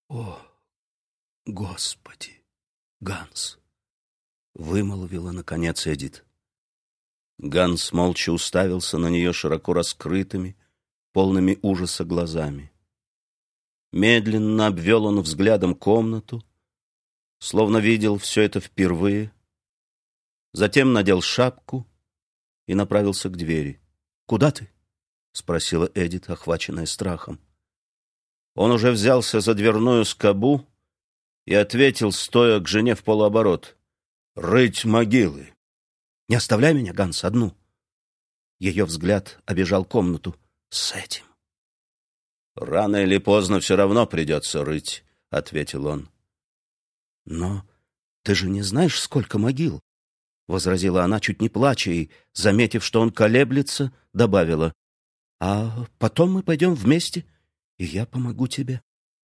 «О, Господи, Ганс!» — вымолвила, наконец, Эдит. Ганс молча уставился на нее широко раскрытыми, полными ужаса глазами. Медленно обвел он взглядом комнату, словно видел все это впервые, затем надел шапку и направился к двери. «Куда ты?» — спросила Эдит, охваченная страхом. Он уже взялся за дверную скобу и ответил, стоя к жене в полуоборот: «Рыть могилы». «Не оставляй меня, Ганс, одну». Ее взгляд обежал комнату. «С этим». «Рано или поздно все равно придется рыть», — ответил он. «Но ты же не знаешь, сколько могил», — возразила она, чуть не плача, и, заметив, что он колеблется, добавила: «А потом мы пойдем вместе, и я помогу тебе».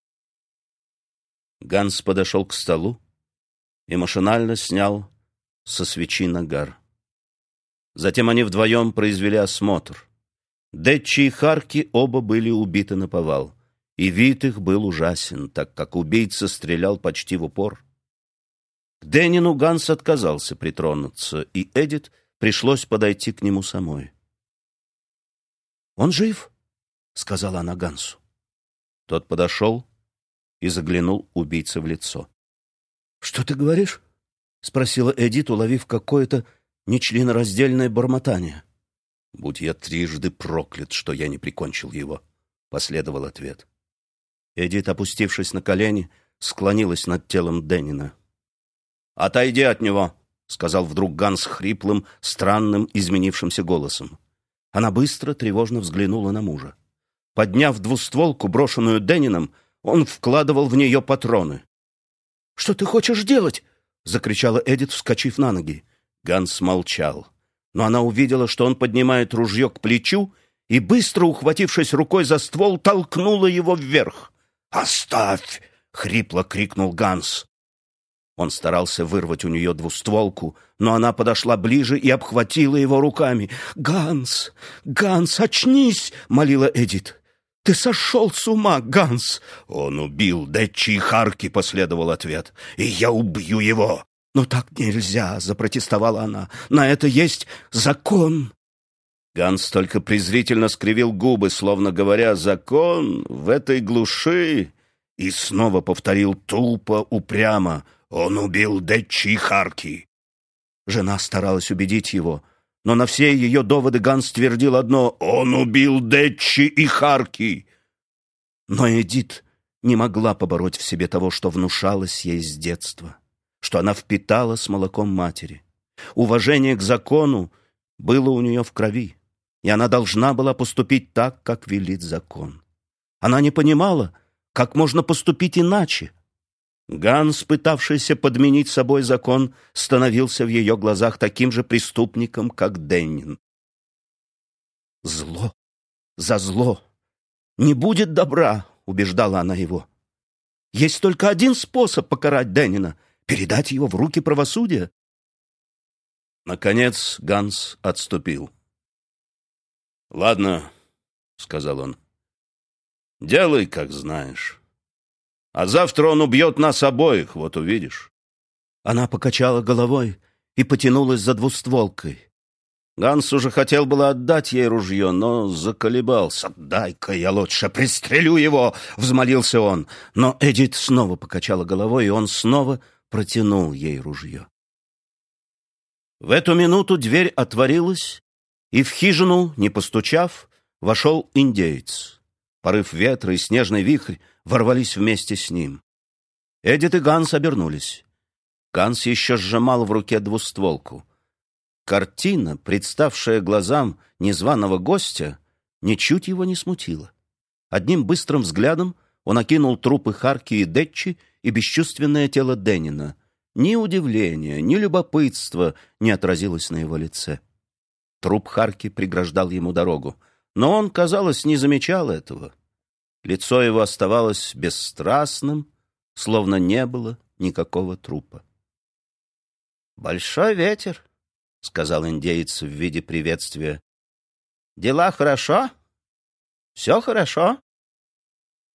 Ганс подошел к столу и машинально снял со свечи нагар. Затем они вдвоем произвели осмотр. Деччи и Харки оба были убиты наповал, и вид их был ужасен, так как убийца стрелял почти в упор. К Деннину Ганс отказался притронуться, и Эдит пришлось подойти к нему самой. «Он жив?» — сказала она Гансу. Тот подошел и заглянул убийце в лицо. «Что ты говоришь?» — спросила Эдит, уловив какое-то нечленораздельное бормотание. «Будь я трижды проклят, что я не прикончил его», — последовал ответ. Эдит, опустившись на колени, склонилась над телом Деннина. «Отойди от него», — сказал вдруг Ганс хриплым, странным, изменившимся голосом. Она быстро, тревожно взглянула на мужа. Подняв двустволку, брошенную Деннином, он вкладывал в нее патроны. «Что ты хочешь делать?» — закричала Эдит, вскочив на ноги. Ганс молчал, но она увидела, что он поднимает ружье к плечу и, быстро ухватившись рукой за ствол, толкнула его вверх. «Оставь!» — хрипло крикнул Ганс. Он старался вырвать у нее двустволку, но она подошла ближе и обхватила его руками. «Ганс! Ганс, очнись!» — молила Эдит. «Ты сошел с ума, Ганс!» «Он убил Деччи и Харки», — последовал ответ. «И я убью его!» «Но так нельзя!» — запротестовала она. «На это есть закон!» Ганс только презрительно скривил губы, словно говоря: «Закон в этой глуши!» И снова повторил тупо, упрямо: «Он убил Деччи и Харки». Жена старалась убедить его, но на все ее доводы Ганс твердил одно: «Он убил Деччи и Харки». Но Эдит не могла побороть в себе того, что внушалось ей с детства, что она впитала с молоком матери. Уважение к закону было у нее в крови, и она должна была поступить так, как велит закон. Она не понимала, как можно поступить иначе. Ганс, пытавшийся подменить собой закон, становился в ее глазах таким же преступником, как Деннин. «Зло за зло не будет добра», — убеждала она его. «Есть только один способ покарать Деннина — передать его в руки правосудия». Наконец Ганс отступил. «Ладно», — сказал он, — «делай, как знаешь. А завтра он убьет нас обоих, вот увидишь». Она покачала головой и потянулась за двустволкой. Ганс уже хотел было отдать ей ружье, но заколебался. «Дай-ка я лучше пристрелю его!» — взмолился он. Но Эдит снова покачала головой, и он снова протянул ей ружье. В эту минуту дверь отворилась, и в хижину, не постучав, вошел индеец. Порыв ветра и снежный вихрь ворвались вместе с ним. Эдит и Ганс обернулись. Ганс еще сжимал в руке двустволку. Картина, представшая глазам незваного гостя, ничуть его не смутила. Одним быстрым взглядом он окинул трупы Харки и Деччи и бесчувственное тело Деннина. Ни удивления, ни любопытства не отразилось на его лице. Труп Харки преграждал ему дорогу, но он, казалось, не замечал этого. Лицо его оставалось бесстрастным, словно не было никакого трупа. «Большой ветер», — сказал индеец в виде приветствия. «Дела хорошо? Все хорошо?»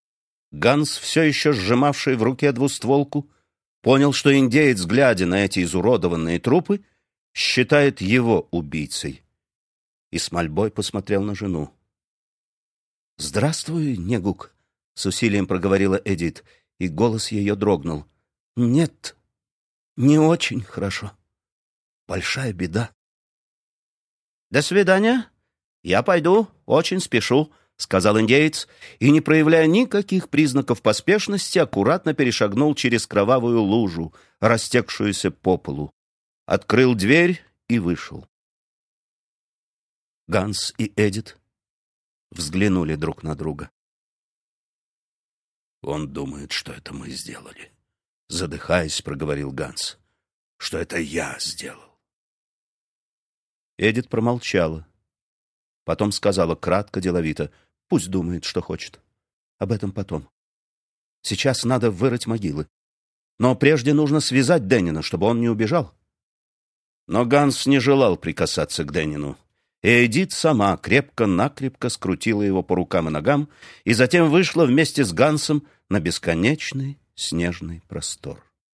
Ганс, все еще сжимавший в руке двустволку, понял, что индеец, глядя на эти изуродованные трупы, считает его убийцей, и с мольбой посмотрел на жену. «Здравствуй, Негук», — с усилием проговорила Эдит, и голос ее дрогнул. «Нет, не очень хорошо. Большая беда». «До свидания. Я пойду, очень спешу», — сказал индеец, и, не проявляя никаких признаков поспешности, аккуратно перешагнул через кровавую лужу, растекшуюся по полу, открыл дверь и вышел. Ганс и Эдит взглянули друг на друга. «Он думает, что это мы сделали», — задыхаясь, проговорил Ганс, — «что это я сделал». Эдит промолчала. Потом сказала кратко, деловито: «Пусть думает, что хочет. Об этом потом. Сейчас надо вырыть могилы. Но прежде нужно связать Деннина, чтобы он не убежал». Но Ганс не желал прикасаться к Деннину. И Эдит сама крепко-накрепко скрутила его по рукам и ногам и затем вышла вместе с Гансом на бесконечный снежный простор.